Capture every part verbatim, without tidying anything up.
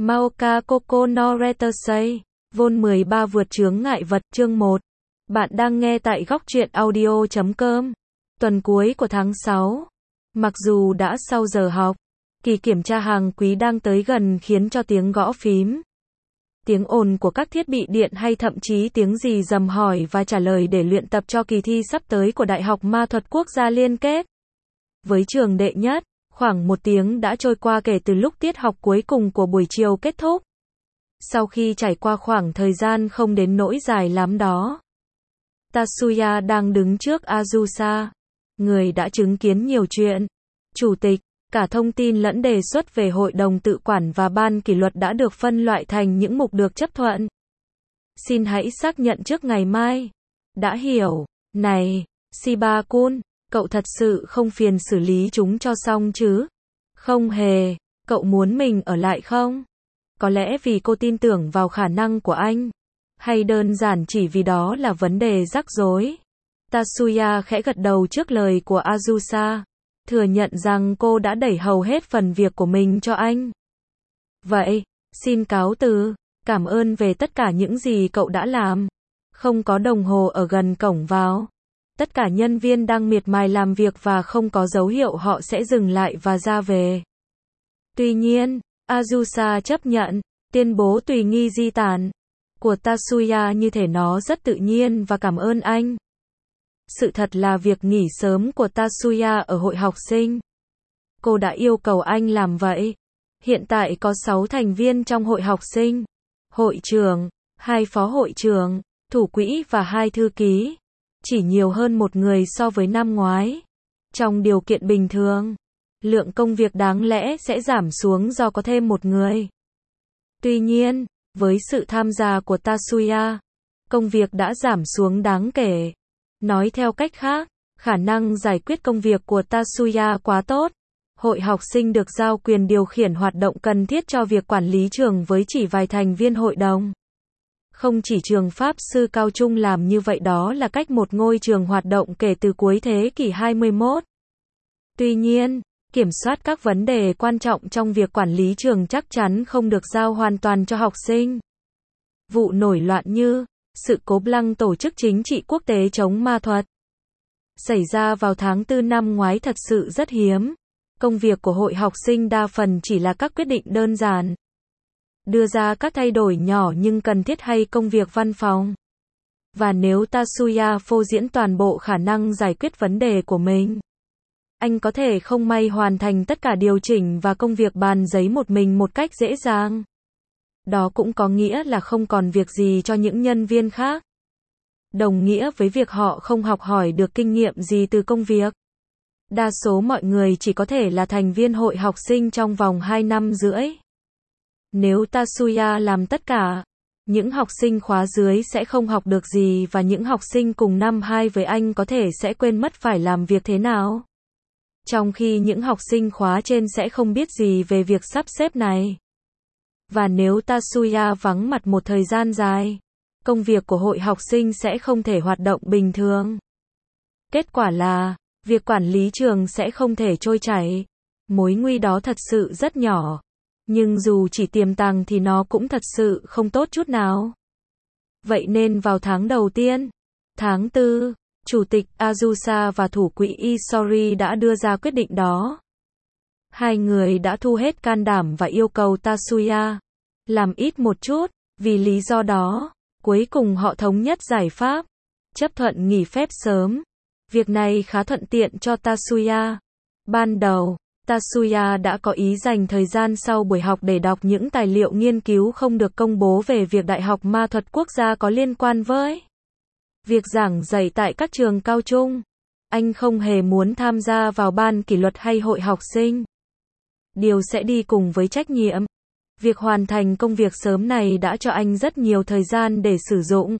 Maoka Koko no Retasei, Vol mười ba vượt chướng ngại vật, chương một. Bạn đang nghe tại góc truyện audio chấm com. Tuần cuối của tháng sáu. Mặc dù đã sau giờ học, kỳ kiểm tra hàng quý đang tới gần khiến cho tiếng gõ phím, tiếng ồn của các thiết bị điện hay thậm chí tiếng gì dầm hỏi và trả lời để luyện tập cho kỳ thi sắp tới của Đại học Ma thuật Quốc gia liên kết với trường đệ nhất. Khoảng một tiếng đã trôi qua kể từ lúc tiết học cuối cùng của buổi chiều kết thúc. Sau khi trải qua khoảng thời gian không đến nỗi dài lắm đó, Tatsuya đang đứng trước Azusa, người đã chứng kiến nhiều chuyện. Chủ tịch, cả thông tin lẫn đề xuất về hội đồng tự quản và ban kỷ luật đã được phân loại thành những mục được chấp thuận. Xin hãy xác nhận trước ngày mai. Đã hiểu. Này, Shiba-kun, cậu thật sự không phiền xử lý chúng cho xong chứ? Không hề. Cậu muốn mình ở lại không? Có lẽ vì cô tin tưởng vào khả năng của anh? Hay đơn giản chỉ vì đó là vấn đề rắc rối? Tatsuya khẽ gật đầu trước lời của Azusa, thừa nhận rằng cô đã đẩy hầu hết phần việc của mình cho anh. Vậy, xin cáo từ, cảm ơn về tất cả những gì cậu đã làm. Không có đồng hồ ở gần cổng vào. Tất cả nhân viên đang miệt mài làm việc và không có dấu hiệu họ sẽ dừng lại và ra về. Tuy nhiên, Azusa chấp nhận, tuyên bố tùy nghi di tản của Tatsuya như thể nó rất tự nhiên và cảm ơn anh. Sự thật là việc nghỉ sớm của Tatsuya ở hội học sinh. Cô đã yêu cầu anh làm vậy. Hiện tại có sáu thành viên trong hội học sinh. Hội trưởng, hai phó hội trưởng, thủ quỹ và hai thư ký. Chỉ nhiều hơn một người so với năm ngoái. Trong điều kiện bình thường, lượng công việc đáng lẽ sẽ giảm xuống do có thêm một người. Tuy nhiên, với sự tham gia của Tatsuya, công việc đã giảm xuống đáng kể. Nói theo cách khác, khả năng giải quyết công việc của Tatsuya quá tốt. Hội học sinh được giao quyền điều khiển hoạt động cần thiết cho việc quản lý trường với chỉ vài thành viên hội đồng. Không chỉ trường Pháp sư Cao Trung làm như vậy, đó là cách một ngôi trường hoạt động kể từ cuối thế kỷ hai mươi mốt. Tuy nhiên, kiểm soát các vấn đề quan trọng trong việc quản lý trường chắc chắn không được giao hoàn toàn cho học sinh. Vụ nổi loạn như sự cố Blanc tổ chức chính trị quốc tế chống ma thuật xảy ra vào tháng tư năm ngoái thật sự rất hiếm. Công việc của hội học sinh đa phần chỉ là các quyết định đơn giản, đưa ra các thay đổi nhỏ nhưng cần thiết hay công việc văn phòng. Và nếu Tatsuya phô diễn toàn bộ khả năng giải quyết vấn đề của mình, anh có thể không may hoàn thành tất cả điều chỉnh và công việc bàn giấy một mình một cách dễ dàng. Đó cũng có nghĩa là không còn việc gì cho những nhân viên khác. Đồng nghĩa với việc họ không học hỏi được kinh nghiệm gì từ công việc. Đa số mọi người chỉ có thể là thành viên hội học sinh trong vòng hai năm rưỡi. Nếu Tatsuya làm tất cả, những học sinh khóa dưới sẽ không học được gì và những học sinh cùng năm hai với anh có thể sẽ quên mất phải làm việc thế nào. Trong khi những học sinh khóa trên sẽ không biết gì về việc sắp xếp này. Và nếu Tatsuya vắng mặt một thời gian dài, công việc của hội học sinh sẽ không thể hoạt động bình thường. Kết quả là, việc quản lý trường sẽ không thể trôi chảy. Mối nguy đó thật sự rất nhỏ. Nhưng dù chỉ tiềm tàng thì nó cũng thật sự không tốt chút nào. Vậy nên vào tháng đầu tiên, tháng tư, Chủ tịch Azusa và thủ quỹ Isori đã đưa ra quyết định đó. Hai người đã thu hết can đảm và yêu cầu Tatsuya làm ít một chút. Vì lý do đó, cuối cùng họ thống nhất giải pháp, chấp thuận nghỉ phép sớm. Việc này khá thuận tiện cho Tatsuya. Ban đầu, Tatsuya đã có ý dành thời gian sau buổi học để đọc những tài liệu nghiên cứu không được công bố về việc Đại học Ma thuật Quốc gia có liên quan với việc giảng dạy tại các trường cao trung. Anh không hề muốn tham gia vào ban kỷ luật hay hội học sinh. Điều sẽ đi cùng với trách nhiệm. Việc hoàn thành công việc sớm này đã cho anh rất nhiều thời gian để sử dụng.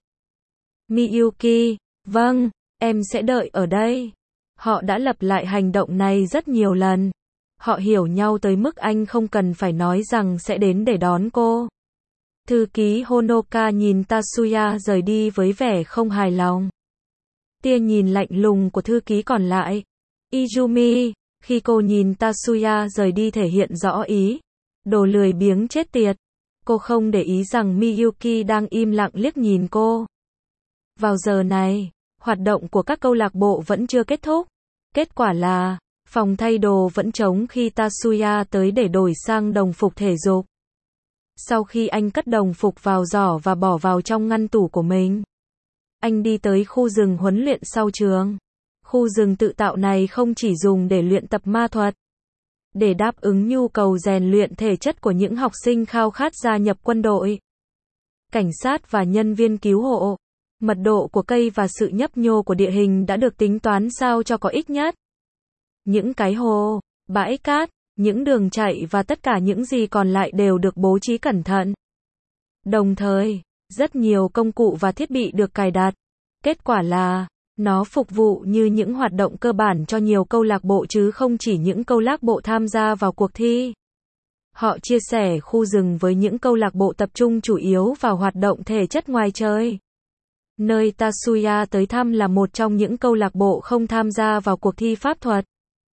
Miyuki, vâng, em sẽ đợi ở đây. Họ đã lặp lại hành động này rất nhiều lần. Họ hiểu nhau tới mức anh không cần phải nói rằng sẽ đến để đón cô. Thư ký Honoka nhìn Tatsuya rời đi với vẻ không hài lòng. Tia nhìn lạnh lùng của thư ký còn lại, Izumi, khi cô nhìn Tatsuya rời đi thể hiện rõ ý. Đồ lười biếng chết tiệt, Cô không để ý rằng Miyuki đang im lặng liếc nhìn cô. Vào giờ này, hoạt động của các câu lạc bộ vẫn chưa kết thúc. Kết quả là, phòng thay đồ vẫn trống khi Tatsuya tới để đổi sang đồng phục thể dục. Sau khi anh cất đồng phục vào giỏ và bỏ vào trong ngăn tủ của mình, anh đi tới khu rừng huấn luyện sau trường. Khu rừng tự tạo này không chỉ dùng để luyện tập ma thuật, để đáp ứng nhu cầu rèn luyện thể chất của những học sinh khao khát gia nhập quân đội, cảnh sát và nhân viên cứu hộ. Mật độ của cây và sự nhấp nhô của địa hình đã được tính toán sao cho có ích nhất. Những cái hồ, bãi cát, những đường chạy và tất cả những gì còn lại đều được bố trí cẩn thận. Đồng thời, rất nhiều công cụ và thiết bị được cài đặt. Kết quả là, nó phục vụ như những hoạt động cơ bản cho nhiều câu lạc bộ chứ không chỉ những câu lạc bộ tham gia vào cuộc thi. Họ chia sẻ khu rừng với những câu lạc bộ tập trung chủ yếu vào hoạt động thể chất ngoài trời. Nơi Tatsuya tới thăm là một trong những câu lạc bộ không tham gia vào cuộc thi pháp thuật.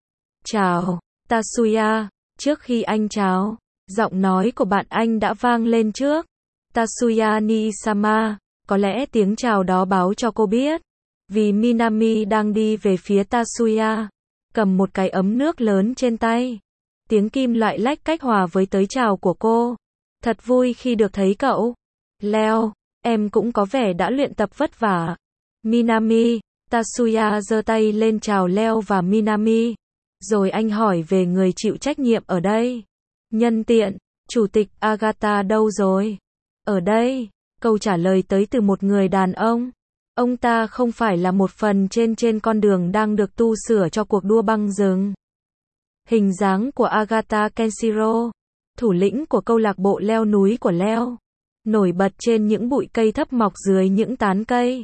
Chào, Tatsuya. Trước khi anh chào, giọng nói của bạn anh đã vang lên trước. Tatsuya Nii-sama, có lẽ tiếng chào đó báo cho cô biết. Vì Minami đang đi về phía Tatsuya, cầm một cái ấm nước lớn trên tay. Tiếng kim loại lách cách hòa với tới chào của cô. Thật vui khi được thấy cậu. Leo, em cũng có vẻ đã luyện tập vất vả. Minami, Tatsuya giơ tay lên chào Leo và Minami. Rồi anh hỏi về người chịu trách nhiệm ở đây. Nhân tiện, chủ tịch Agatha đâu rồi? Ở đây, câu trả lời tới từ một người đàn ông. Ông ta không phải là một phần trên trên con đường đang được tu sửa cho cuộc đua băng rừng. Hình dáng của Agatha Kenshiro, thủ lĩnh của câu lạc bộ leo núi của Leo, nổi bật trên những bụi cây thấp mọc dưới những tán cây.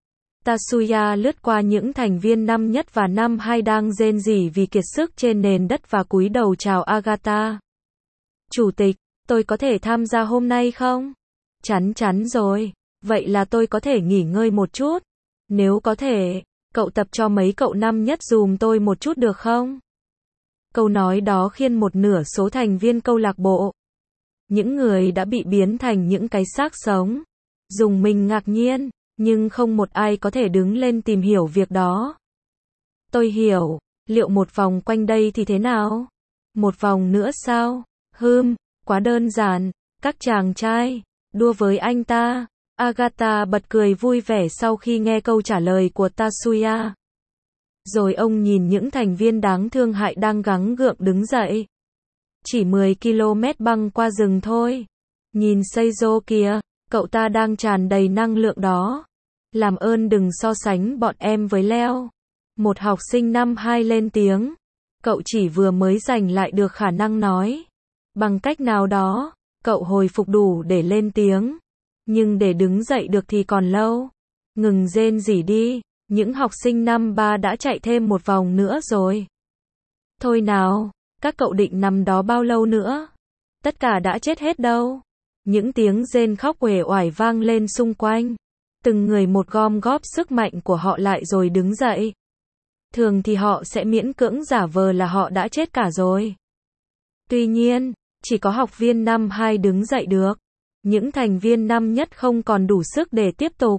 Tatsuya lướt qua những thành viên năm nhất và năm hai đang rên rỉ vì kiệt sức trên nền đất và cúi đầu chào Agatha. Chủ tịch, tôi có thể tham gia hôm nay không? Chắn chắn rồi. Vậy là tôi có thể nghỉ ngơi một chút. Nếu có thể, cậu tập cho mấy cậu năm nhất dùm tôi một chút được không? Câu nói đó khiến một nửa số thành viên câu lạc bộ, những người đã bị biến thành những cái xác sống, dùng mình ngạc nhiên, nhưng không một ai có thể đứng lên tìm hiểu việc đó. Tôi hiểu, liệu một vòng quanh đây thì thế nào? Một vòng nữa sao? Hừm, quá đơn giản, các chàng trai, đua với anh ta. Agatha bật cười vui vẻ sau khi nghe câu trả lời của Tatsuya. Rồi ông nhìn những thành viên đáng thương hại đang gắng gượng đứng dậy. Chỉ mười ki lô mét băng qua rừng thôi. Nhìn Seizo kìa, cậu ta đang tràn đầy năng lượng đó. Làm ơn đừng so sánh bọn em với Leo. Một học sinh năm hai lên tiếng. Cậu chỉ vừa mới giành lại được khả năng nói. Bằng cách nào đó, cậu hồi phục đủ để lên tiếng. Nhưng để đứng dậy được thì còn lâu. Ngừng rên rỉ đi, những học sinh năm ba đã chạy thêm một vòng nữa rồi. Thôi nào, các cậu định nằm đó bao lâu nữa? Tất cả đã chết hết đâu. Những tiếng rên khóc uể oải vang lên xung quanh. Từng người một gom góp sức mạnh của họ lại rồi đứng dậy. Thường thì họ sẽ miễn cưỡng giả vờ là họ đã chết cả rồi. Tuy nhiên, chỉ có học viên năm hai đứng dậy được. Những thành viên năm nhất không còn đủ sức để tiếp tục.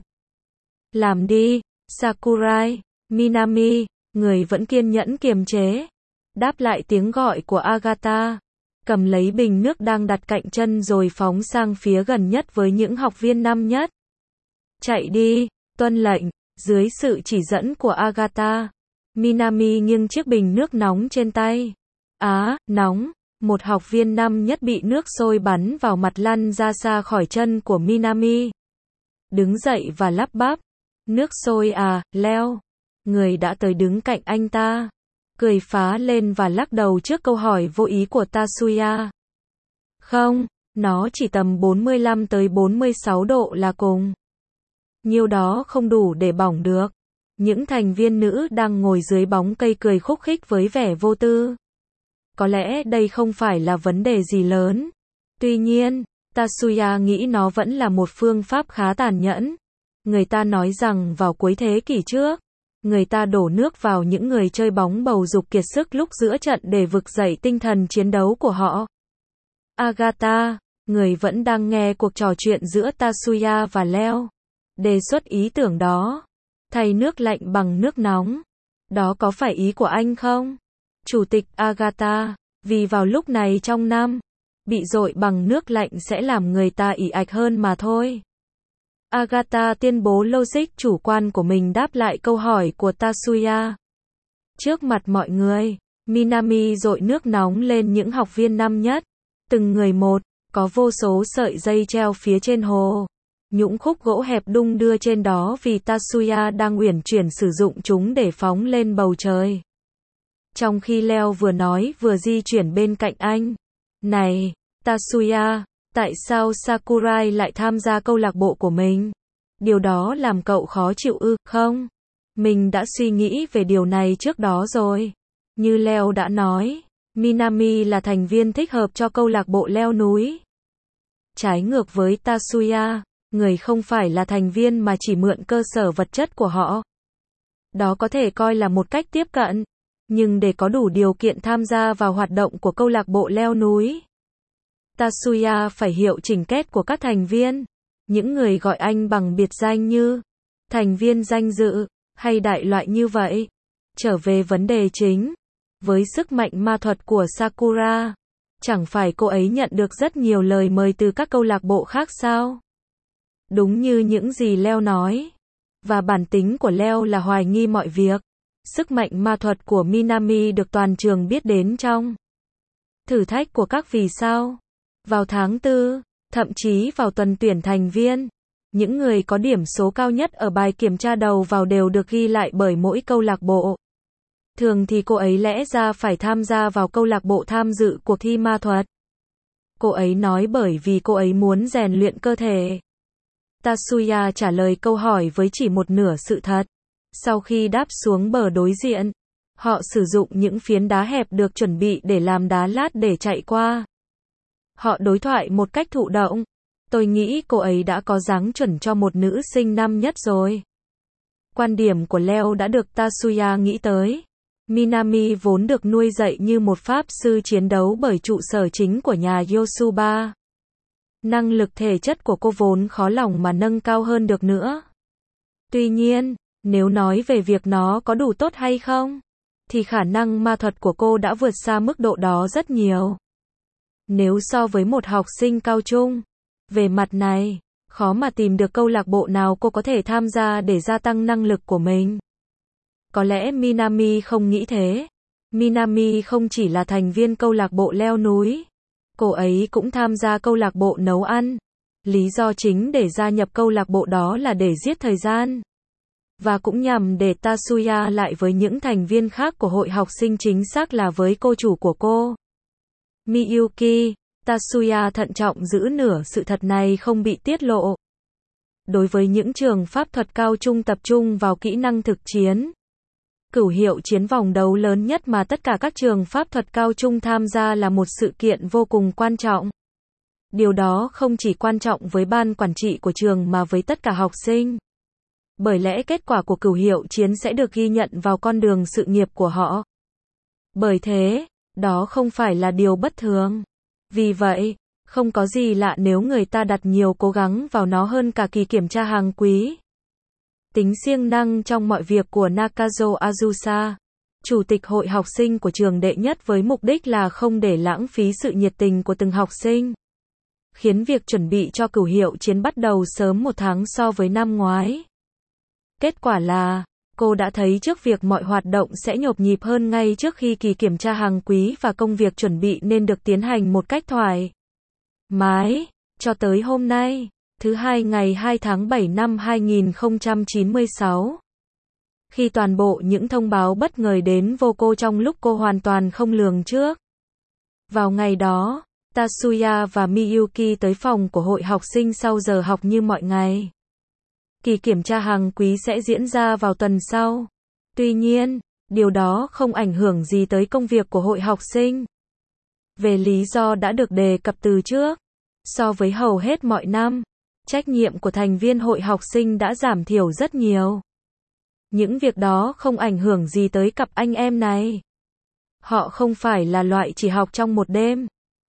Làm đi, Sakurai, Minami, người vẫn kiên nhẫn kiềm chế. Đáp lại tiếng gọi của Agatha. Cầm lấy bình nước đang đặt cạnh chân rồi phóng sang phía gần nhất với những học viên năm nhất. Chạy đi, tuân lệnh, dưới sự chỉ dẫn của Agatha. Minami nghiêng chiếc bình nước nóng trên tay. Á, nóng. Một học viên năm nhất bị nước sôi bắn vào mặt lăn ra xa khỏi chân của Minami. Đứng dậy và lắp bắp. Nước sôi à, Leo. Người đã tới đứng cạnh anh ta. Cười phá lên và lắc đầu trước câu hỏi vô ý của Tatsuya. Không, nó chỉ tầm bốn mươi lăm tới bốn mươi sáu độ là cùng. Nhiêu đó không đủ để bỏng được. Những thành viên nữ đang ngồi dưới bóng cây cười khúc khích với vẻ vô tư. Có lẽ đây không phải là vấn đề gì lớn. Tuy nhiên, Tatsuya nghĩ nó vẫn là một phương pháp khá tàn nhẫn. Người ta nói rằng vào cuối thế kỷ trước, người ta đổ nước vào những người chơi bóng bầu dục kiệt sức lúc giữa trận để vực dậy tinh thần chiến đấu của họ. Agatha, Người vẫn đang nghe cuộc trò chuyện giữa Tatsuya và Leo. Đề xuất ý tưởng đó. Thay nước lạnh bằng nước nóng. Đó có phải ý của anh không? Chủ tịch Agatha, vì vào lúc này trong năm, bị dội bằng nước lạnh sẽ làm người ta ỉ ạch hơn mà thôi. Agatha tuyên bố logic chủ quan của mình đáp lại câu hỏi của Tatsuya. Trước mặt mọi người, Minami dội nước nóng lên những học viên năm nhất. Từng người một, có vô số sợi dây treo phía trên hồ. Những khúc gỗ hẹp đung đưa trên đó vì Tatsuya đang uyển chuyển sử dụng chúng để phóng lên bầu trời. Trong khi Leo vừa nói vừa di chuyển bên cạnh anh. Này, Tatsuya, tại sao Sakurai lại tham gia câu lạc bộ của mình? Điều đó làm cậu khó chịu ư, không? Mình đã suy nghĩ về điều này trước đó rồi. Như Leo đã nói, Minami là thành viên thích hợp cho câu lạc bộ leo núi. Trái ngược với Tatsuya, người không phải là thành viên mà chỉ mượn cơ sở vật chất của họ. Đó có thể coi là một cách tiếp cận, nhưng để có đủ điều kiện tham gia vào hoạt động của câu lạc bộ leo núi, Tatsuya phải hiểu trình kết của các thành viên. Những người gọi anh bằng biệt danh như thành viên danh dự, hay đại loại như vậy. Trở về vấn đề chính, với sức mạnh ma thuật của Sakura, chẳng phải cô ấy nhận được rất nhiều lời mời từ các câu lạc bộ khác sao? Đúng như những gì Leo nói. Và bản tính của Leo là hoài nghi mọi việc. Sức mạnh ma thuật của Minami được toàn trường biết đến trong thử thách của các vì sao. Vào tháng tư, thậm chí vào tuần tuyển thành viên, những người có điểm số cao nhất ở bài kiểm tra đầu vào đều được ghi lại bởi mỗi câu lạc bộ. Thường thì cô ấy lẽ ra phải tham gia vào câu lạc bộ tham dự cuộc thi ma thuật. Cô ấy nói bởi vì cô ấy muốn rèn luyện cơ thể. Tatsuya trả lời câu hỏi với chỉ một nửa sự thật. Sau khi đáp xuống bờ đối diện, họ sử dụng những phiến đá hẹp được chuẩn bị để làm đá lát để chạy qua. Họ đối thoại một cách thụ động. Tôi nghĩ cô ấy đã có dáng chuẩn cho một nữ sinh năm nhất rồi. Quan điểm của Leo đã được Tatsuya nghĩ tới. Minami vốn được nuôi dạy như một pháp sư chiến đấu bởi trụ sở chính của nhà Yosuba. Năng lực thể chất của cô vốn khó lòng mà nâng cao hơn được nữa. Tuy nhiên, nếu nói về việc nó có đủ tốt hay không, thì khả năng ma thuật của cô đã vượt xa mức độ đó rất nhiều. Nếu so với một học sinh cao trung, về mặt này, khó mà tìm được câu lạc bộ nào cô có thể tham gia để gia tăng năng lực của mình. Có lẽ Minami không nghĩ thế. Minami không chỉ là thành viên câu lạc bộ leo núi. Cô ấy cũng tham gia câu lạc bộ nấu ăn. Lý do chính để gia nhập câu lạc bộ đó là để giết thời gian. Và cũng nhằm để Tatsuya lại với những thành viên khác của hội học sinh, chính xác là với cô chủ của cô, Miyuki. Tatsuya thận trọng giữ nửa sự thật này không bị tiết lộ. Đối với những trường pháp thuật cao trung tập trung vào kỹ năng thực chiến, cửu hiệu chiến vòng đấu lớn nhất mà tất cả các trường pháp thuật cao trung tham gia là một sự kiện vô cùng quan trọng. Điều đó không chỉ quan trọng với ban quản trị của trường mà với tất cả học sinh. Bởi lẽ kết quả của cửu hiệu chiến sẽ được ghi nhận vào con đường sự nghiệp của họ. Bởi thế, đó không phải là điều bất thường. Vì vậy, không có gì lạ nếu người ta đặt nhiều cố gắng vào nó hơn cả kỳ kiểm tra hàng quý. Tính siêng năng trong mọi việc của Nakazo Azusa, chủ tịch hội học sinh của trường đệ nhất, với mục đích là không để lãng phí sự nhiệt tình của từng học sinh, khiến việc chuẩn bị cho cửu hiệu chiến bắt đầu sớm một tháng so với năm ngoái. Kết quả là, cô đã thấy trước việc mọi hoạt động sẽ nhộn nhịp hơn ngay trước khi kỳ kiểm tra hàng quý, và công việc chuẩn bị nên được tiến hành một cách thoải mái, cho tới hôm nay, thứ hai ngày hai tháng bảy năm hai nghìn không trăm chín mươi sáu. Khi toàn bộ những thông báo bất ngờ đến vô cô trong lúc cô hoàn toàn không lường trước. Vào ngày đó, Tatsuya và Miyuki tới phòng của hội học sinh sau giờ học như mọi ngày. Kỳ kiểm tra hàng quý sẽ diễn ra vào tuần sau. Tuy nhiên, điều đó không ảnh hưởng gì tới công việc của hội học sinh. Về lý do đã được đề cập từ trước, so với hầu hết mọi năm, trách nhiệm của thành viên hội học sinh đã giảm thiểu rất nhiều. Những việc đó không ảnh hưởng gì tới cặp anh em này. Họ không phải là loại chỉ học trong một đêm.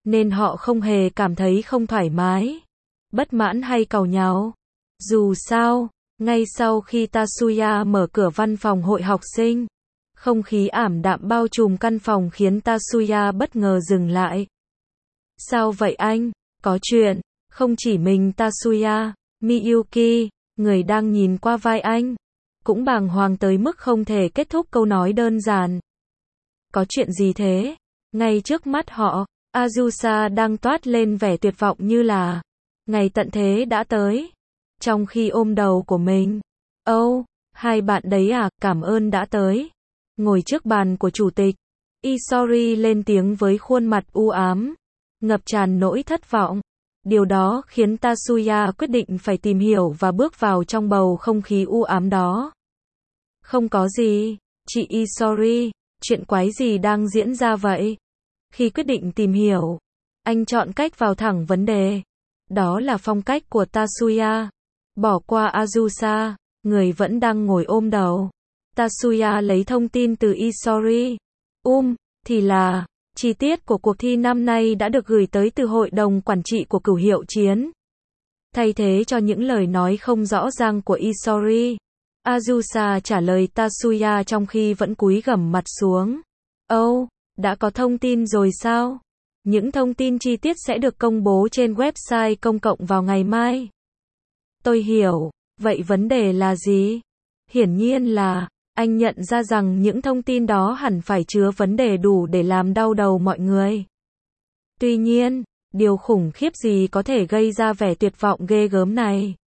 nên họ không hề cảm thấy không thoải mái, bất mãn hay càu nhàu. Dù sao, ngay sau khi Tatsuya mở cửa văn phòng hội học sinh, không khí ảm đạm bao trùm căn phòng khiến Tatsuya bất ngờ dừng lại. Sao vậy anh? Có chuyện. Không chỉ mình Tatsuya, Miyuki, người đang nhìn qua vai anh, cũng bàng hoàng tới mức không thể kết thúc câu nói đơn giản. Có chuyện gì thế? Ngay trước mắt họ, Azusa đang toát lên vẻ tuyệt vọng như là ngày tận thế đã tới. Trong khi ôm đầu của mình. Âu, oh, hai bạn đấy à, cảm ơn đã tới. Ngồi trước bàn của chủ tịch, Isori lên tiếng với khuôn mặt u ám, ngập tràn nỗi thất vọng. Điều đó khiến Tatsuya quyết định phải tìm hiểu và bước vào trong bầu không khí u ám đó. Không có gì, chị Isori, chuyện quái gì đang diễn ra vậy? Khi quyết định tìm hiểu, anh chọn cách vào thẳng vấn đề. Đó là phong cách của Tatsuya. Bỏ qua Azusa, người vẫn đang ngồi ôm đầu. Tatsuya lấy thông tin từ Isori. Um, thì là, chi tiết của cuộc thi năm nay đã được gửi tới từ hội đồng quản trị của Cửu Hiệu Chiến. Thay thế cho những lời nói không rõ ràng của Isori, Azusa trả lời Tatsuya trong khi vẫn cúi gằm mặt xuống. Âu, oh, đã có thông tin rồi sao? Những thông tin chi tiết sẽ được công bố trên website công cộng vào ngày mai. Tôi hiểu, vậy vấn đề là gì? Hiển nhiên là, anh nhận ra rằng những thông tin đó hẳn phải chứa vấn đề đủ để làm đau đầu mọi người. Tuy nhiên, điều khủng khiếp gì có thể gây ra vẻ tuyệt vọng ghê gớm này?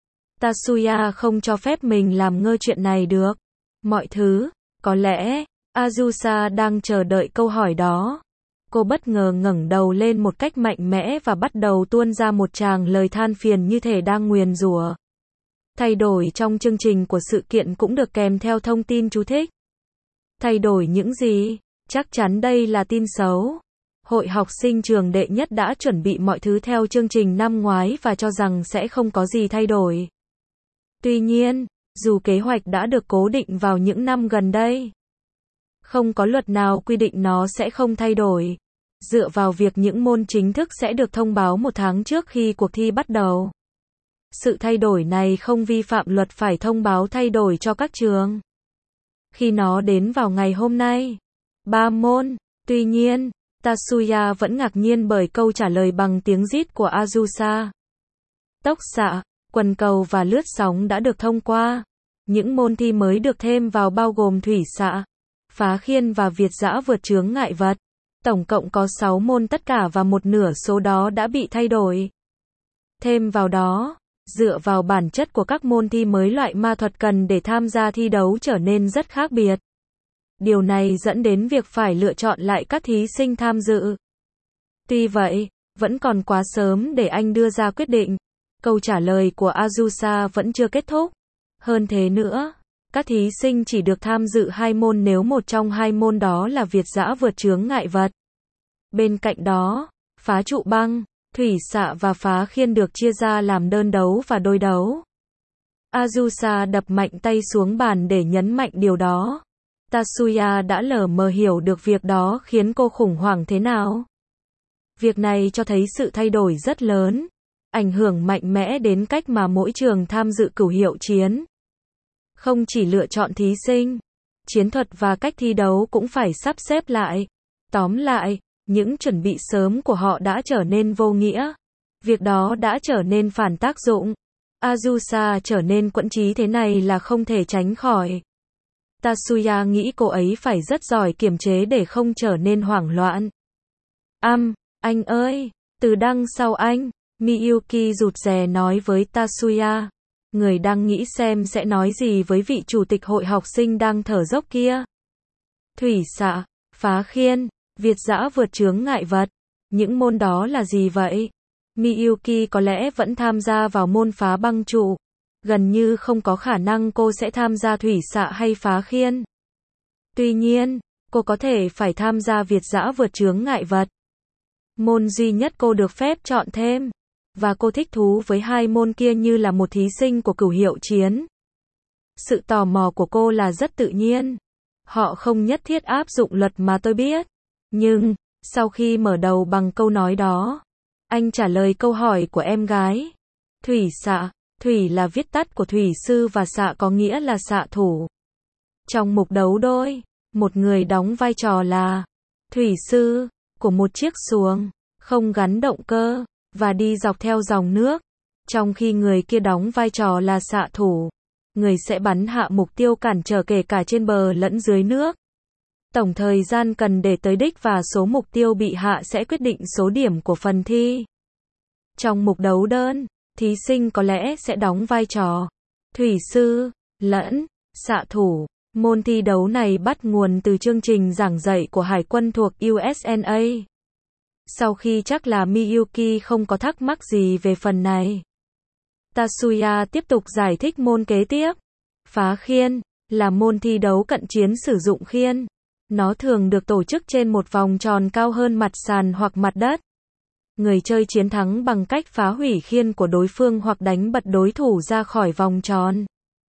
Tatsuya không cho phép mình làm ngơ chuyện này được. Mọi thứ, có lẽ, Azusa đang chờ đợi câu hỏi đó. Cô bất ngờ ngẩng đầu lên một cách mạnh mẽ và bắt đầu tuôn ra một tràng lời than phiền như thể đang nguyền rủa. Thay đổi trong chương trình của sự kiện cũng được kèm theo thông tin chú thích. Thay đổi những gì? Chắc chắn đây là tin xấu. Hội học sinh trường đệ nhất đã chuẩn bị mọi thứ theo chương trình năm ngoái và cho rằng sẽ không có gì thay đổi. Tuy nhiên, dù kế hoạch đã được cố định vào những năm gần đây, không có luật nào quy định nó sẽ không thay đổi. Dựa vào việc những môn chính thức sẽ được thông báo một tháng trước khi cuộc thi bắt đầu. Sự thay đổi này không vi phạm luật phải thông báo thay đổi cho các trường. Khi nó đến vào ngày hôm nay, ba môn. Tuy nhiên, Tatsuya vẫn ngạc nhiên bởi câu trả lời bằng tiếng rít của Azusa. Tốc xạ, quần cầu và lướt sóng đã được thông qua. Những môn thi mới được thêm vào bao gồm thủy xạ, phá khiên và việt dã vượt chướng ngại vật. Tổng cộng có sáu môn tất cả và một nửa số đó đã bị thay đổi. Thêm vào đó, dựa vào bản chất của các môn thi mới, loại ma thuật cần để tham gia thi đấu trở nên rất khác biệt. Điều này dẫn đến việc phải lựa chọn lại các thí sinh tham dự. Tuy vậy, vẫn còn quá sớm để anh đưa ra quyết định. Câu trả lời của Azusa vẫn chưa kết thúc. Hơn thế nữa, các thí sinh chỉ được tham dự hai môn nếu một trong hai môn đó là việt dã vượt chướng ngại vật. Bên cạnh đó, phá trụ băng, thủy xạ và phá khiên được chia ra làm đơn đấu và đôi đấu. Azusa đập mạnh tay xuống bàn để nhấn mạnh điều đó. Tatsuya đã lờ mờ hiểu được việc đó khiến cô khủng hoảng thế nào. Việc này cho thấy sự thay đổi rất lớn, ảnh hưởng mạnh mẽ đến cách mà mỗi trường tham dự Cửu Hiệu Chiến. Không chỉ lựa chọn thí sinh, chiến thuật và cách thi đấu cũng phải sắp xếp lại. Tóm lại, những chuẩn bị sớm của họ đã trở nên vô nghĩa. Việc đó đã trở nên phản tác dụng. Azusa trở nên quẫn trí thế này là không thể tránh khỏi. Tatsuya nghĩ cô ấy phải rất giỏi kiềm chế để không trở nên hoảng loạn. Am, anh ơi, từ đằng sau anh, Miyuki rụt rè nói với Tatsuya. Người đang nghĩ xem sẽ nói gì với vị chủ tịch hội học sinh đang thở dốc kia. Thủy xạ, phá khiên, việt dã vượt chướng ngại vật. Những môn đó là gì vậy? Miyuki có lẽ vẫn tham gia vào môn phá băng trụ. Gần như không có khả năng cô sẽ tham gia thủy xạ hay phá khiên. Tuy nhiên, cô có thể phải tham gia việt dã vượt chướng ngại vật. Môn duy nhất cô được phép chọn thêm. Và cô thích thú với hai môn kia như là một thí sinh của Cửu Hiệu Chiến. Sự tò mò của cô là rất tự nhiên. Họ không nhất thiết áp dụng luật mà tôi biết. Nhưng, Sau khi mở đầu bằng câu nói đó, anh trả lời câu hỏi của em gái. Thủy xạ, thủy là viết tắt của thủy sư và xạ có nghĩa là xạ thủ. Trong mục đấu đôi, một người đóng vai trò là thủy sư của một chiếc xuồng không gắn động cơ và đi dọc theo dòng nước, trong khi người kia đóng vai trò là xạ thủ, người sẽ bắn hạ mục tiêu cản trở kể cả trên bờ lẫn dưới nước. Tổng thời gian cần để tới đích và số mục tiêu bị hạ sẽ quyết định số điểm của phần thi. Trong mục đấu đơn, thí sinh có lẽ sẽ đóng vai trò thủy sư lẫn xạ thủ. Môn thi đấu này bắt nguồn từ chương trình giảng dạy của Hải quân thuộc u ét en a. Sau khi chắc là Miyuki không có thắc mắc gì về phần này, Tatsuya tiếp tục giải thích môn kế tiếp. Phá khiên là môn thi đấu cận chiến sử dụng khiên. Nó thường được tổ chức trên một vòng tròn cao hơn mặt sàn hoặc mặt đất. Người chơi chiến thắng bằng cách phá hủy khiên của đối phương hoặc đánh bật đối thủ ra khỏi vòng tròn.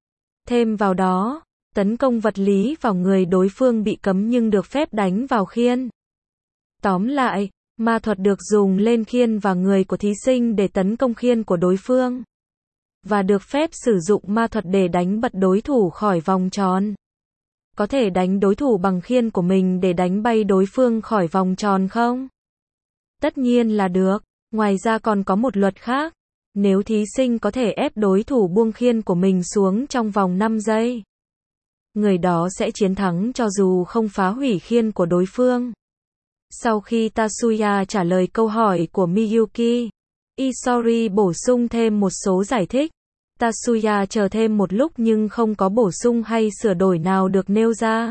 Thêm vào đó, tấn công vật lý vào người đối phương bị cấm nhưng được phép đánh vào khiên. Tóm lại, ma thuật được dùng lên khiên và người của thí sinh để tấn công khiên của đối phương. Và được phép sử dụng ma thuật để đánh bật đối thủ khỏi vòng tròn. Có thể đánh đối thủ bằng khiên của mình để đánh bay đối phương khỏi vòng tròn không? Tất nhiên là được. Ngoài ra còn có một luật khác. Nếu thí sinh có thể ép đối thủ buông khiên của mình xuống trong vòng năm giây, người đó sẽ chiến thắng cho dù không phá hủy khiên của đối phương. Sau khi Tatsuya trả lời câu hỏi của Miyuki, Isori bổ sung thêm một số giải thích. Tatsuya chờ thêm một lúc nhưng không có bổ sung hay sửa đổi nào được nêu ra.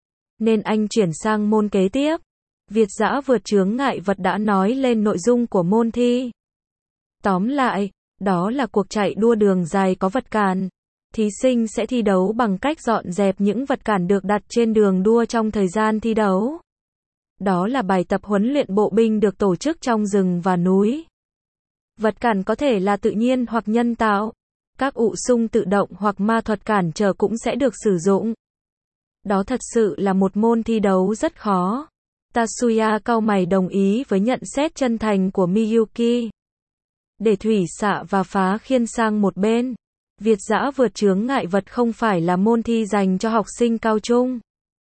Nên anh chuyển sang môn kế tiếp. Việt dã vượt chướng ngại vật đã nói lên nội dung của môn thi. Tóm lại, đó là cuộc chạy đua đường dài có vật cản. Thí sinh sẽ thi đấu bằng cách dọn dẹp những vật cản được đặt trên đường đua trong thời gian thi đấu. Đó là bài tập huấn luyện bộ binh được tổ chức trong rừng và núi. Vật cản có thể là tự nhiên hoặc nhân tạo. Các ụ xung tự động hoặc ma thuật cản trở cũng sẽ được sử dụng. Đó thật sự là một môn thi đấu rất khó. Tatsuya cau mày đồng ý với nhận xét chân thành của Miyuki. Để thủy xạ và phá khiên sang một bên, Việt dã vượt chướng ngại vật không phải là môn thi dành cho học sinh cao trung.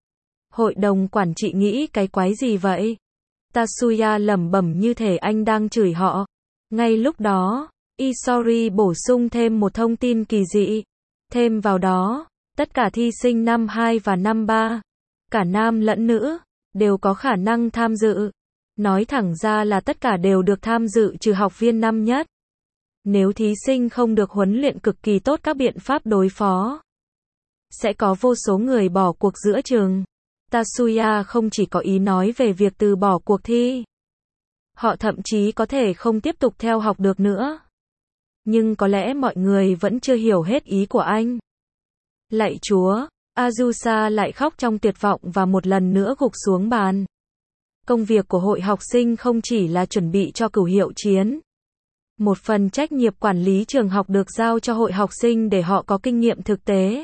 Hội đồng quản trị nghĩ cái quái gì vậy? Tatsuya lẩm bẩm như thể anh đang chửi họ. Ngay lúc đó, Isori bổ sung thêm một thông tin kỳ dị. Thêm vào đó, tất cả thi sinh năm hai và năm ba, cả nam lẫn nữ, đều có khả năng tham dự. Nói thẳng ra là tất cả đều được tham dự trừ học viên năm nhất. Nếu thí sinh không được huấn luyện cực kỳ tốt các biện pháp đối phó, sẽ có vô số người bỏ cuộc giữa chừng. Tatsuya không chỉ có ý nói về việc từ bỏ cuộc thi. Họ thậm chí có thể không tiếp tục theo học được nữa. Nhưng có lẽ mọi người vẫn chưa hiểu hết ý của anh. Lạy Chúa, Azusa lại khóc trong tuyệt vọng và một lần nữa gục xuống bàn. Công việc của hội học sinh không chỉ là chuẩn bị cho cửu hiệu chiến. Một phần trách nhiệm quản lý trường học được giao cho hội học sinh để họ có kinh nghiệm thực tế.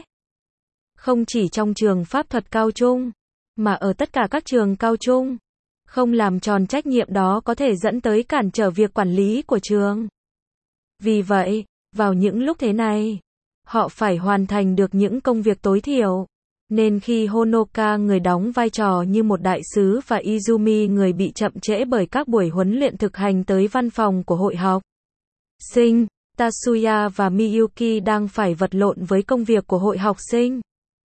Không chỉ trong trường pháp thuật cao trung, mà ở tất cả các trường cao trung. Không làm tròn trách nhiệm đó có thể dẫn tới cản trở việc quản lý của trường. Vì vậy, vào những lúc thế này, họ phải hoàn thành được những công việc tối thiểu. Nên khi Honoka người đóng vai trò như một đại sứ và Izumi người bị chậm trễ bởi các buổi huấn luyện thực hành tới văn phòng của hội học sinh, Tatsuya và Miyuki đang phải vật lộn với công việc của hội học sinh.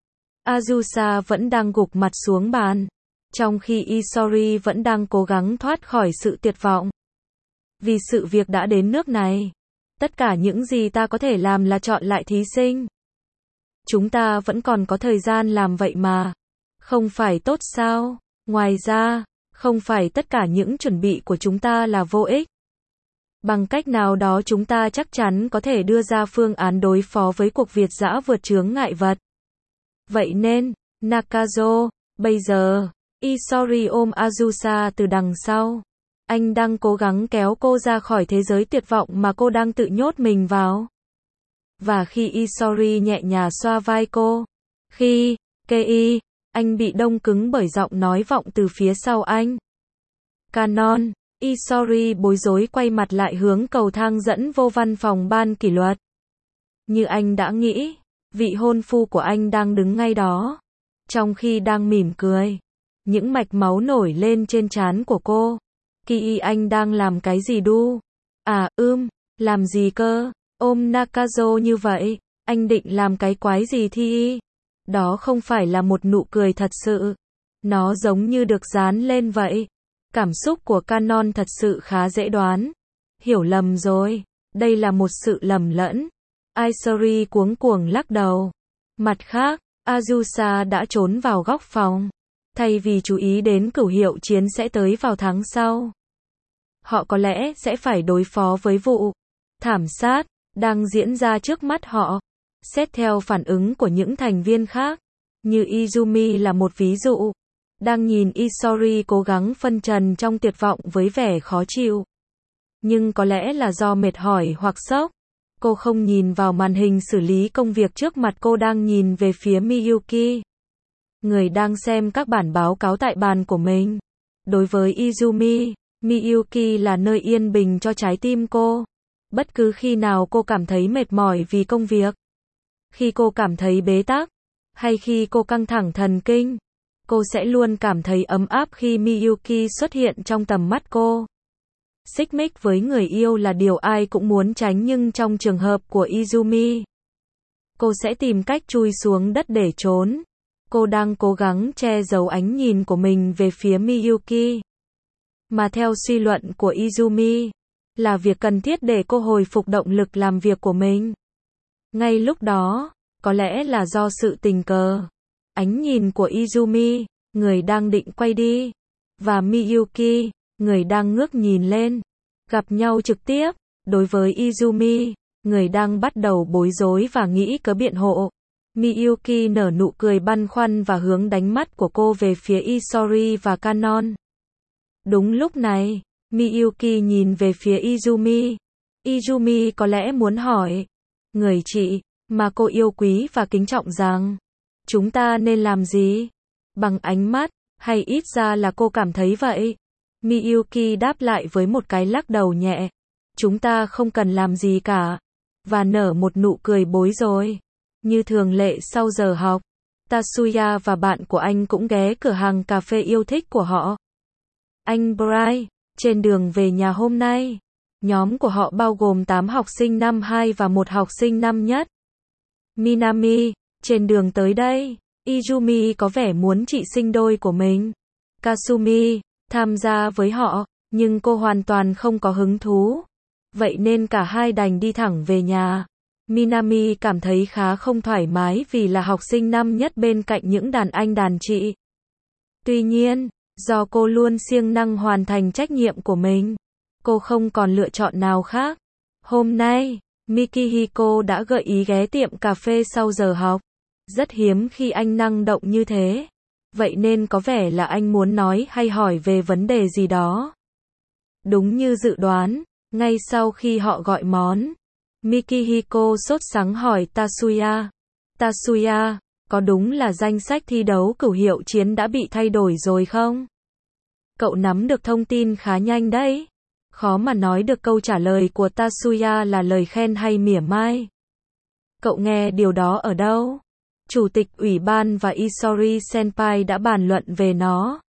Azusa vẫn đang gục mặt xuống bàn, trong khi Isori vẫn đang cố gắng thoát khỏi sự tuyệt vọng. Vì sự việc đã đến nước này, tất cả những gì ta có thể làm là chọn lại thí sinh. Chúng ta vẫn còn có thời gian làm vậy mà. Không phải tốt sao? Ngoài ra, không phải tất cả những chuẩn bị của chúng ta là vô ích. Bằng cách nào đó chúng ta chắc chắn có thể đưa ra phương án đối phó với cuộc Việt dã vượt chướng ngại vật. Vậy nên, Nakazo, bây giờ, Isori ôm Azusa từ đằng sau. Anh đang cố gắng kéo cô ra khỏi thế giới tuyệt vọng mà cô đang tự nhốt mình vào. Và khi Isori nhẹ nhàng xoa vai cô, khi, Kei, anh bị đông cứng bởi giọng nói vọng từ phía sau anh. Canon. Isori bối rối quay mặt lại hướng cầu thang dẫn vô văn phòng ban kỷ luật. Như anh đã nghĩ, vị hôn phu của anh đang đứng ngay đó. Trong khi đang mỉm cười, những mạch máu nổi lên trên trán của cô. Kỳ anh đang làm cái gì đu? À, ưm, làm gì cơ? Ôm Nakazo như vậy, anh định làm cái quái gì thi? Đó không phải là một nụ cười thật sự. Nó giống như được dán lên vậy. Cảm xúc của Canon thật sự khá dễ đoán. Hiểu lầm rồi, đây là một sự lầm lẫn. Isori cuống cuồng lắc đầu. Mặt khác, Azusa đã trốn vào góc phòng. Thay vì chú ý đến cửu hiệu chiến sẽ tới vào tháng sau. Họ có lẽ sẽ phải đối phó với vụ thảm sát đang diễn ra trước mắt họ. Xét theo phản ứng của những thành viên khác, như Izumi là một ví dụ, đang nhìn Isori cố gắng phân trần trong tuyệt vọng với vẻ khó chịu. Nhưng có lẽ là do mệt mỏi hoặc sốc, cô không nhìn vào màn hình xử lý công việc trước mặt, cô đang nhìn về phía Miyuki, người đang xem các bản báo cáo tại bàn của mình. Đối với Izumi, Miyuki là nơi yên bình cho trái tim cô. Bất cứ khi nào cô cảm thấy mệt mỏi vì công việc, khi cô cảm thấy bế tắc, hay khi cô căng thẳng thần kinh, cô sẽ luôn cảm thấy ấm áp khi Miyuki xuất hiện trong tầm mắt cô. Xích mích với người yêu là điều ai cũng muốn tránh, nhưng trong trường hợp của Izumi, cô sẽ tìm cách chui xuống đất để trốn. Cô đang cố gắng che giấu ánh nhìn của mình về phía Miyuki, mà theo suy luận của Izumi, là việc cần thiết để cô hồi phục động lực làm việc của mình. Ngay lúc đó, có lẽ là do sự tình cờ, ánh nhìn của Izumi, người đang định quay đi, và Miyuki, người đang ngước nhìn lên, gặp nhau trực tiếp. Đối với Izumi, người đang bắt đầu bối rối và nghĩ cớ biện hộ, Miyuki nở nụ cười băn khoăn và hướng đánh mắt của cô về phía Isori và Canon. Đúng lúc này, Miyuki nhìn về phía Izumi. Izumi có lẽ muốn hỏi, người chị mà cô yêu quý và kính trọng rằng, chúng ta nên làm gì? Bằng ánh mắt, hay ít ra là cô cảm thấy vậy? Miyuki đáp lại với một cái lắc đầu nhẹ. Chúng ta không cần làm gì cả. Và nở một nụ cười bối rối. Như thường lệ sau giờ học, Tatsuya và bạn của anh cũng ghé cửa hàng cà phê yêu thích của họ. Anh Bright, trên đường về nhà hôm nay, nhóm của họ bao gồm tám học sinh năm hai và một học sinh năm nhất. Minami, trên đường tới đây, Izumi có vẻ muốn chị sinh đôi của mình, Kasumi, tham gia với họ, nhưng cô hoàn toàn không có hứng thú. Vậy nên cả hai đành đi thẳng về nhà. Minami cảm thấy khá không thoải mái vì là học sinh năm nhất bên cạnh những đàn anh đàn chị. Tuy nhiên, do cô luôn siêng năng hoàn thành trách nhiệm của mình, cô không còn lựa chọn nào khác. Hôm nay, Mikihiko đã gợi ý ghé tiệm cà phê sau giờ học. Rất hiếm khi anh năng động như thế. Vậy nên có vẻ là anh muốn nói hay hỏi về vấn đề gì đó. Đúng như dự đoán, ngay sau khi họ gọi món, Mikihiko sốt sắng hỏi Tatsuya. Tatsuya, có đúng là danh sách thi đấu cửu hiệu chiến đã bị thay đổi rồi không? Cậu nắm được thông tin khá nhanh đấy. Khó mà nói được câu trả lời của Tatsuya là lời khen hay mỉa mai. Cậu nghe điều đó ở đâu? Chủ tịch ủy ban và Isori Senpai đã bàn luận về nó.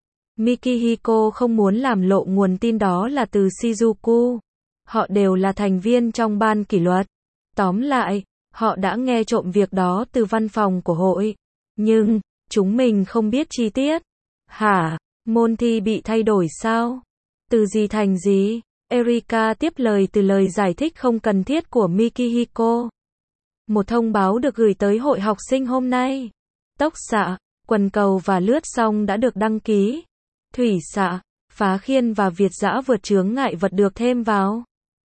Mikihiko không muốn làm lộ nguồn tin đó là từ Shizuku. Họ đều là thành viên trong ban kỷ luật. Tóm lại, họ đã nghe trộm việc đó từ văn phòng của hội. Nhưng, chúng mình không biết chi tiết. Hả? Môn thi bị thay đổi sao? Từ gì thành gì? Erika tiếp lời từ lời giải thích không cần thiết của Mikihiko. Một thông báo được gửi tới hội học sinh hôm nay. Tốc xạ, quần cầu và lướt song đã được đăng ký. Thủy xạ, phá khiên và việt dã vượt chướng ngại vật được thêm vào.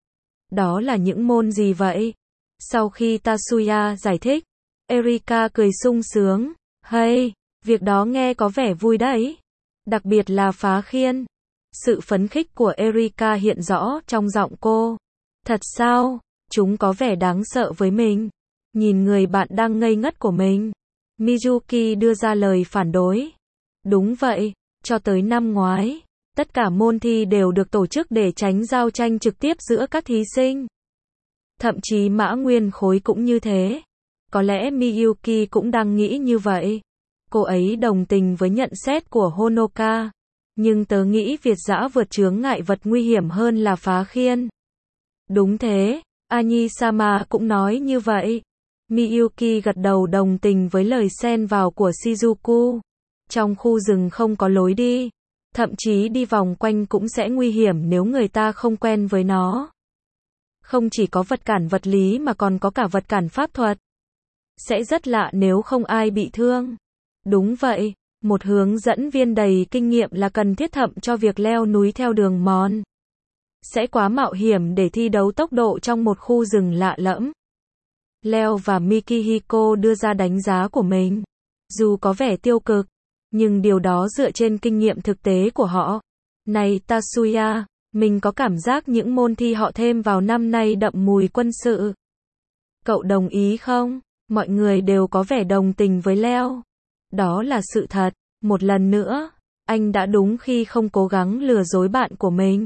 Đó là những môn gì vậy? Sau khi Tatsuya giải thích, Erika cười sung sướng. Hey, việc đó nghe có vẻ vui đấy. Đặc biệt là phá khiên. Sự phấn khích của Erika hiện rõ trong giọng cô. Thật sao? Chúng có vẻ đáng sợ với mình. Nhìn người bạn đang ngây ngất của mình, Mizuki đưa ra lời phản đối. Đúng vậy, cho tới năm ngoái, Tất cả môn thi đều được tổ chức để tránh giao tranh trực tiếp giữa các thí sinh. Thậm chí Mã Nguyên Khối cũng như thế. Có lẽ Miyuki cũng đang nghĩ như vậy. Cô ấy đồng tình với nhận xét của Honoka. Nhưng tớ nghĩ Việt dã vượt chướng ngại vật nguy hiểm hơn là phá khiên. Đúng thế, Ani-sama cũng nói như vậy. Miyuki gật đầu đồng tình với lời xen vào của Shizuku. Trong khu rừng không có lối đi. Thậm chí đi vòng quanh cũng sẽ nguy hiểm nếu người ta không quen với nó. Không chỉ có vật cản vật lý mà còn có cả vật cản pháp thuật. Sẽ rất lạ nếu không ai bị thương. Đúng vậy, một hướng dẫn viên đầy kinh nghiệm là cần thiết thậm cho việc leo núi theo đường mòn. Sẽ quá mạo hiểm để thi đấu tốc độ trong một khu rừng lạ lẫm. Leo và Mikihiko đưa ra đánh giá của mình. Dù có vẻ tiêu cực, nhưng điều đó dựa trên kinh nghiệm thực tế của họ. Này Tatsuya, mình có cảm giác những môn thi họ thêm vào năm nay đậm mùi quân sự. Cậu đồng ý không? Mọi người đều có vẻ đồng tình với Leo. Đó là sự thật. Một lần nữa, anh đã đúng khi không cố gắng lừa dối bạn của mình.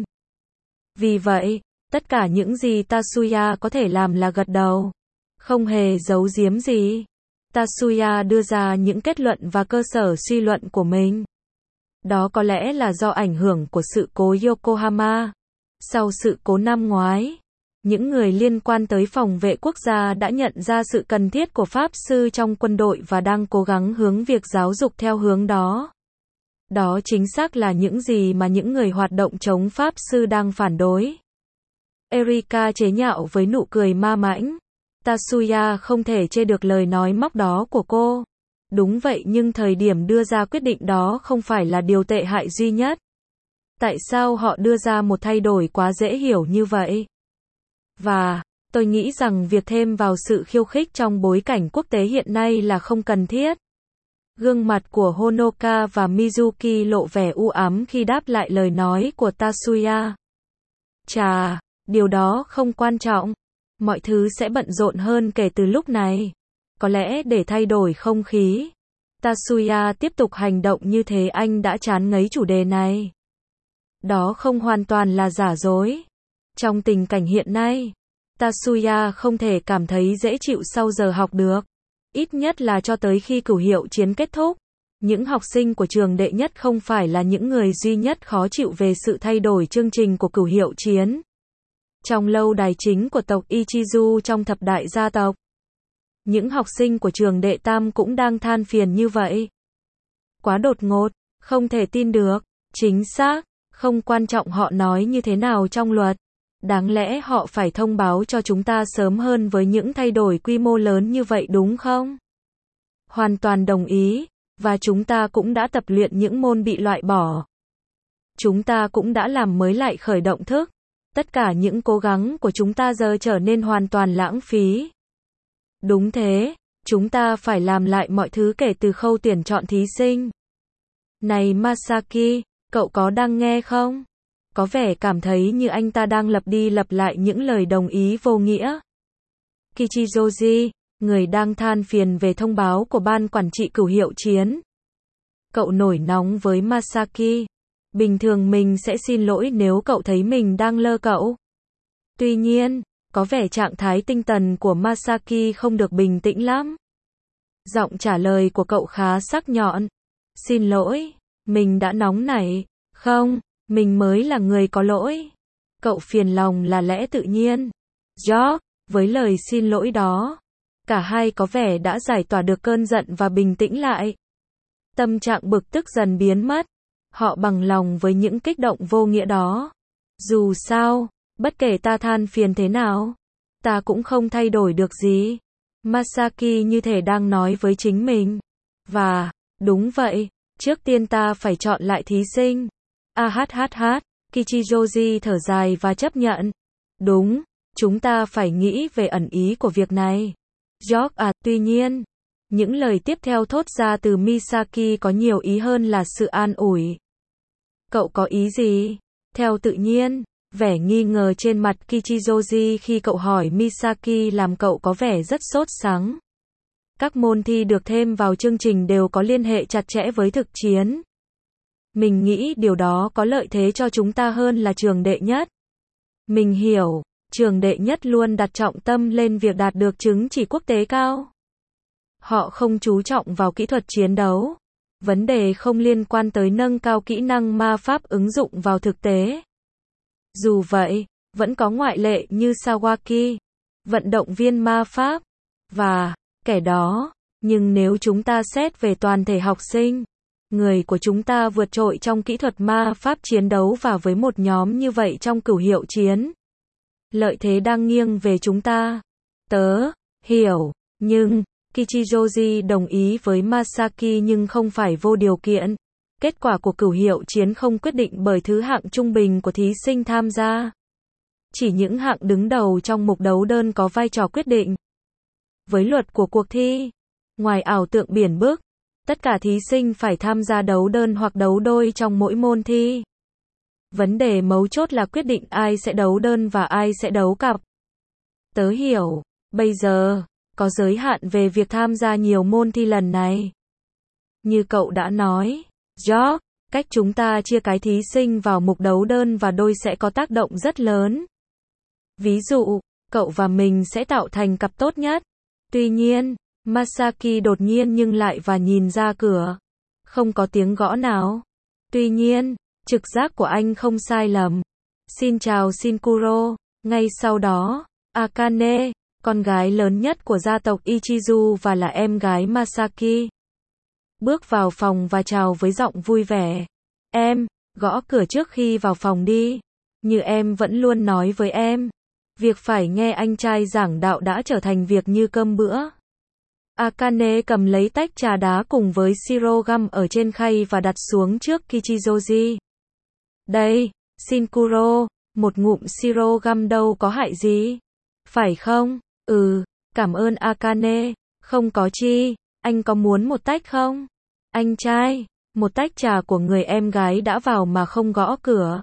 Vì vậy, tất cả những gì Tatsuya có thể làm là gật đầu. Không hề giấu giếm gì. Tatsuya đưa ra những kết luận và cơ sở suy luận của mình. Đó có lẽ là do ảnh hưởng của sự cố Yokohama. Sau sự cố năm ngoái, những người liên quan tới phòng vệ quốc gia đã nhận ra sự cần thiết của pháp sư trong quân đội và đang cố gắng hướng việc giáo dục theo hướng đó. Đó chính xác là những gì mà những người hoạt động chống pháp sư đang phản đối. Erika chế nhạo với nụ cười ma mãnh. Tatsuya không thể chê được lời nói móc đó của cô. Đúng vậy, nhưng thời điểm đưa ra quyết định đó không phải là điều tệ hại duy nhất. Tại sao họ đưa ra một thay đổi quá dễ hiểu như vậy? Và, tôi nghĩ rằng việc thêm vào sự khiêu khích trong bối cảnh quốc tế hiện nay là không cần thiết. Gương mặt của Honoka và Mizuki lộ vẻ u ám khi đáp lại lời nói của Tatsuya. Chà, điều đó không quan trọng. Mọi thứ sẽ bận rộn hơn kể từ lúc này. Có lẽ để thay đổi không khí. Tatsuya tiếp tục hành động như thế, anh đã chán ngấy chủ đề này. Đó không hoàn toàn là giả dối. Trong tình cảnh hiện nay, Tatsuya không thể cảm thấy dễ chịu sau giờ học được. Ít nhất là cho tới khi cửu hiệu chiến kết thúc. Những học sinh của trường đệ nhất không phải là những người duy nhất khó chịu về sự thay đổi chương trình của cửu hiệu chiến. Trong lâu đài chính của tộc Ichizu trong thập đại gia tộc, những học sinh của trường đệ tam cũng đang than phiền như vậy. Quá đột ngột, không thể tin được. Chính xác, không quan trọng họ nói như thế nào trong luật. Đáng lẽ họ phải thông báo cho chúng ta sớm hơn với những thay đổi quy mô lớn như vậy đúng không? Hoàn toàn đồng ý, và chúng ta cũng đã tập luyện những môn bị loại bỏ. Chúng ta cũng đã làm mới lại khởi động thức. Tất cả những cố gắng của chúng ta giờ trở nên hoàn toàn lãng phí. Đúng thế, chúng ta phải làm lại mọi thứ kể từ khâu tuyển chọn thí sinh. Này Masaki, cậu có đang nghe không? Có vẻ cảm thấy như anh ta đang lặp đi lặp lại những lời đồng ý vô nghĩa. Kichijoji, người đang than phiền về thông báo của ban quản trị cửu hiệu chiến. Cậu nổi nóng với Masaki. Bình thường mình sẽ xin lỗi nếu cậu thấy mình đang lơ cậu. Tuy nhiên, có vẻ trạng thái tinh thần của Masaki không được bình tĩnh lắm. Giọng trả lời của cậu khá sắc nhọn. Xin lỗi, mình đã nóng nảy. Không, mình mới là người có lỗi. Cậu phiền lòng là lẽ tự nhiên. George, với lời xin lỗi đó, cả hai có vẻ đã giải tỏa được cơn giận và bình tĩnh lại. Tâm trạng bực tức dần biến mất. Họ bằng lòng với những kích động vô nghĩa đó. Dù sao, bất kể ta than phiền thế nào, ta cũng không thay đổi được gì. Masaki như thể đang nói với chính mình. Và, đúng vậy, trước tiên ta phải chọn lại thí sinh. Ahhh, Kichijoji thở dài và chấp nhận. Đúng, chúng ta phải nghĩ về ẩn ý của việc này. George à, tuy nhiên, những lời tiếp theo thốt ra từ Misaki có nhiều ý hơn là sự an ủi. Cậu có ý gì? Theo tự nhiên, vẻ nghi ngờ trên mặt Kichijoji khi cậu hỏi Misaki làm cậu có vẻ rất sốt sắng. Các môn thi được thêm vào chương trình đều có liên hệ chặt chẽ với thực chiến. Mình nghĩ điều đó có lợi thế cho chúng ta hơn là trường đệ nhất. Mình hiểu, trường đệ nhất luôn đặt trọng tâm lên việc đạt được chứng chỉ quốc tế cao. Họ không chú trọng vào kỹ thuật chiến đấu. Vấn đề không liên quan tới nâng cao kỹ năng ma pháp ứng dụng vào thực tế. Dù vậy, vẫn có ngoại lệ như Sawaki, vận động viên ma pháp, và kẻ đó, nhưng nếu chúng ta xét về toàn thể học sinh, người của chúng ta vượt trội trong kỹ thuật ma pháp chiến đấu và với một nhóm như vậy trong cửu hiệu chiến. Lợi thế đang nghiêng về chúng ta. Tớ hiểu, nhưng Kichijoji đồng ý với Masaki nhưng không phải vô điều kiện. Kết quả của cửu hiệu chiến không quyết định bởi thứ hạng trung bình của thí sinh tham gia. Chỉ những hạng đứng đầu trong mục đấu đơn có vai trò quyết định. Với luật của cuộc thi, ngoài ảo tượng biển bức, tất cả thí sinh phải tham gia đấu đơn hoặc đấu đôi trong mỗi môn thi. Vấn đề mấu chốt là quyết định ai sẽ đấu đơn và ai sẽ đấu cặp. Tớ hiểu, bây giờ, có giới hạn về việc tham gia nhiều môn thi lần này. Như cậu đã nói, George, cách chúng ta chia cái thí sinh vào mục đấu đơn và đôi sẽ có tác động rất lớn. Ví dụ, cậu và mình sẽ tạo thành cặp tốt nhất. Tuy nhiên, Masaki đột nhiên nhưng lại và nhìn ra cửa. Không có tiếng gõ nào. Tuy nhiên, trực giác của anh không sai lầm. Xin chào Shinkuro. Ngay sau đó, Akane, con gái lớn nhất của gia tộc Ichizu và là em gái Masaki, bước vào phòng và chào với giọng vui vẻ. Em, gõ cửa trước khi vào phòng đi. Như em vẫn luôn nói với em. Việc phải nghe anh trai giảng đạo đã trở thành việc như cơm bữa. Akane cầm lấy tách trà đá cùng với siro găm ở trên khay và đặt xuống trước Kichijoji. Đây, Shinkuro, một ngụm siro găm đâu có hại gì. Phải không? Ừ, cảm ơn Akane. Không có chi, anh có muốn một tách không? Anh trai, một tách trà của người em gái đã vào mà không gõ cửa.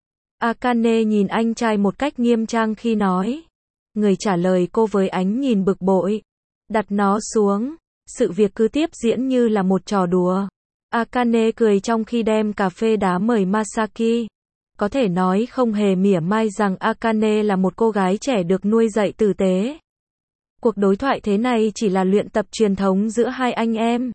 Akane nhìn anh trai một cách nghiêm trang khi nói. Người trả lời cô với ánh nhìn bực bội. Đặt nó xuống. Sự việc cứ tiếp diễn như là một trò đùa. Akane cười trong khi đem cà phê đá mời Masaki. Có thể nói không hề mỉa mai rằng Akane là một cô gái trẻ được nuôi dạy tử tế. Cuộc đối thoại thế này chỉ là luyện tập truyền thống giữa hai anh em.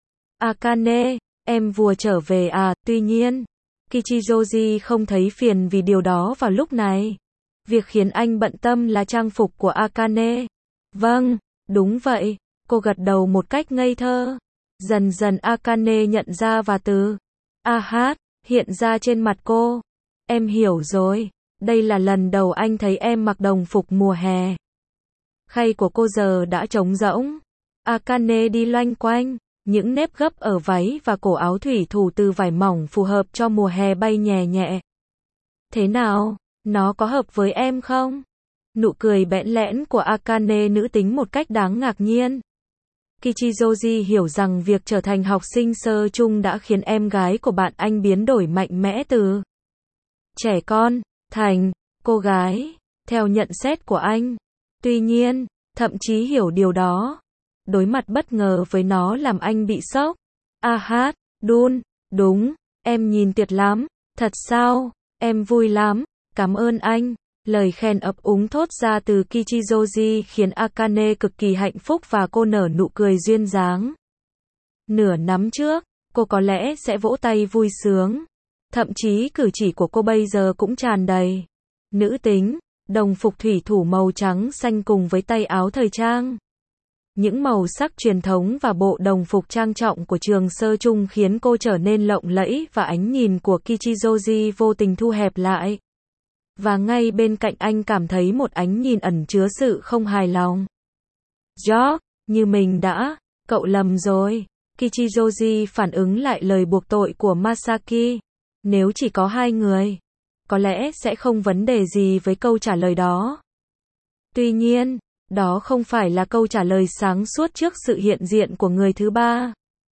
Akane, em vừa trở về à, tuy nhiên, Kichijoji không thấy phiền vì điều đó vào lúc này. Việc khiến anh bận tâm là trang phục của Akane. Vâng, đúng vậy, cô gật đầu một cách ngây thơ. Dần dần Akane nhận ra và từ a hát hiện ra trên mặt cô. Em hiểu rồi, đây là lần đầu anh thấy em mặc đồng phục mùa hè. Khay của cô giờ đã trống rỗng. Akane đi loanh quanh, những nếp gấp ở váy và cổ áo thủy thủ từ vải mỏng phù hợp cho mùa hè bay nhẹ nhẹ. Thế nào, nó có hợp với em không? Nụ cười bẽn lẽn của Akane nữ tính một cách đáng ngạc nhiên. Kichijoji hiểu rằng việc trở thành học sinh sơ trung đã khiến em gái của bạn anh biến đổi mạnh mẽ từ trẻ con thành cô gái, theo nhận xét của anh. Tuy nhiên, thậm chí hiểu điều đó, đối mặt bất ngờ với nó làm anh bị sốc. A hát, Dun, đúng, em nhìn tuyệt lắm. Thật sao? Em vui lắm. Cảm ơn anh. Lời khen ấp úng thốt ra từ Kichijoji khiến Akane cực kỳ hạnh phúc và cô nở nụ cười duyên dáng. Nửa năm trước, cô có lẽ sẽ vỗ tay vui sướng. Thậm chí cử chỉ của cô bây giờ cũng tràn đầy nữ tính, đồng phục thủy thủ màu trắng xanh cùng với tay áo thời trang. Những màu sắc truyền thống và bộ đồng phục trang trọng của trường sơ trung khiến cô trở nên lộng lẫy và ánh nhìn của Kichijoji vô tình thu hẹp lại. Và ngay bên cạnh anh cảm thấy một ánh nhìn ẩn chứa sự không hài lòng. George, như mình đã, cậu lầm rồi. Kichijoji phản ứng lại lời buộc tội của Masaki. Nếu chỉ có hai người, có lẽ sẽ không vấn đề gì với câu trả lời đó. Tuy nhiên, đó không phải là câu trả lời sáng suốt trước sự hiện diện của người thứ ba.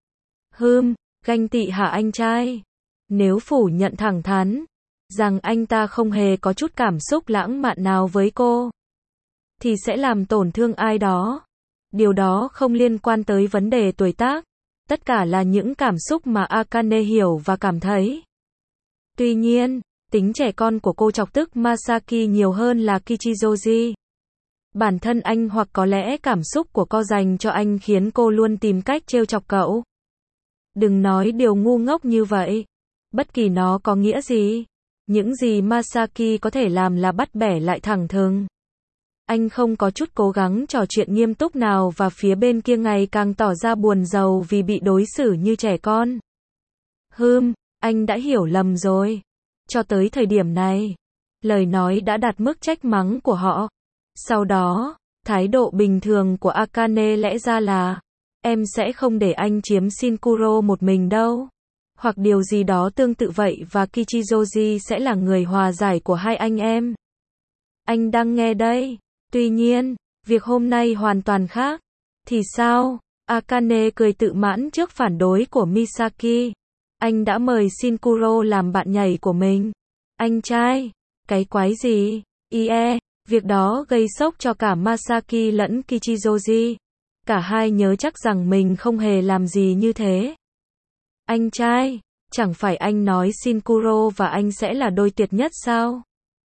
Hừm, ganh tị hả anh trai? Nếu phủ nhận thẳng thắn rằng anh ta không hề có chút cảm xúc lãng mạn nào với cô, thì sẽ làm tổn thương ai đó. Điều đó không liên quan tới vấn đề tuổi tác. Tất cả là những cảm xúc mà Akane hiểu và cảm thấy. Tuy nhiên, tính trẻ con của cô chọc tức Masaki nhiều hơn là Kichijoji. Bản thân anh hoặc có lẽ cảm xúc của cô dành cho anh khiến cô luôn tìm cách trêu chọc cậu. Đừng nói điều ngu ngốc như vậy. Bất kỳ nó có nghĩa gì. Những gì Masaki có thể làm là bắt bẻ lại thẳng thừng. Anh không có chút cố gắng trò chuyện nghiêm túc nào và phía bên kia ngày càng tỏ ra buồn rầu vì bị đối xử như trẻ con. Hừm, anh đã hiểu lầm rồi. Cho tới thời điểm này, lời nói đã đạt mức trách mắng của họ. Sau đó, thái độ bình thường của Akane lẽ ra là, em sẽ không để anh chiếm Shinkuro một mình đâu. Hoặc điều gì đó tương tự vậy và Kichijoji sẽ là người hòa giải của hai anh em. Anh đang nghe đây. Tuy nhiên, việc hôm nay hoàn toàn khác. Thì sao? Akane cười tự mãn trước phản đối của Misaki. Anh đã mời Shinkuro làm bạn nhảy của mình. Anh trai, cái quái gì? Ie, việc đó gây sốc cho cả Masaki lẫn Kichijoji. Cả hai nhớ chắc rằng mình không hề làm gì như thế. Anh trai, chẳng phải anh nói Shinkuro và anh sẽ là đôi tuyệt nhất sao?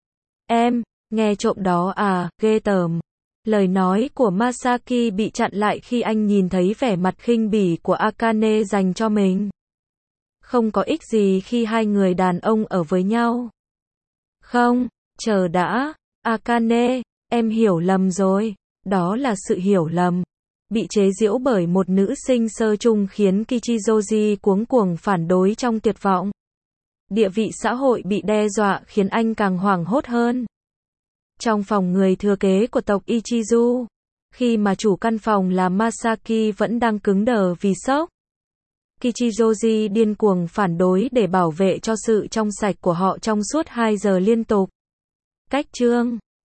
Em, nghe trộm đó à, ghê tởm. Lời nói của Masaki bị chặn lại khi anh nhìn thấy vẻ mặt khinh bỉ của Akane dành cho mình. Không có ích gì khi hai người đàn ông ở với nhau. Không, chờ đã, Akane, em hiểu lầm rồi. Đó là sự hiểu lầm. Bị chế giễu bởi một nữ sinh sơ trung khiến Kichijoji cuống cuồng phản đối trong tuyệt vọng. Địa vị xã hội bị đe dọa khiến anh càng hoảng hốt hơn. Trong phòng người thừa kế của tộc Ichizu, khi mà chủ căn phòng là Masaki vẫn đang cứng đờ vì sốc, Kichijoji điên cuồng phản đối để bảo vệ cho sự trong sạch của họ trong suốt hai giờ liên tục. Cách chương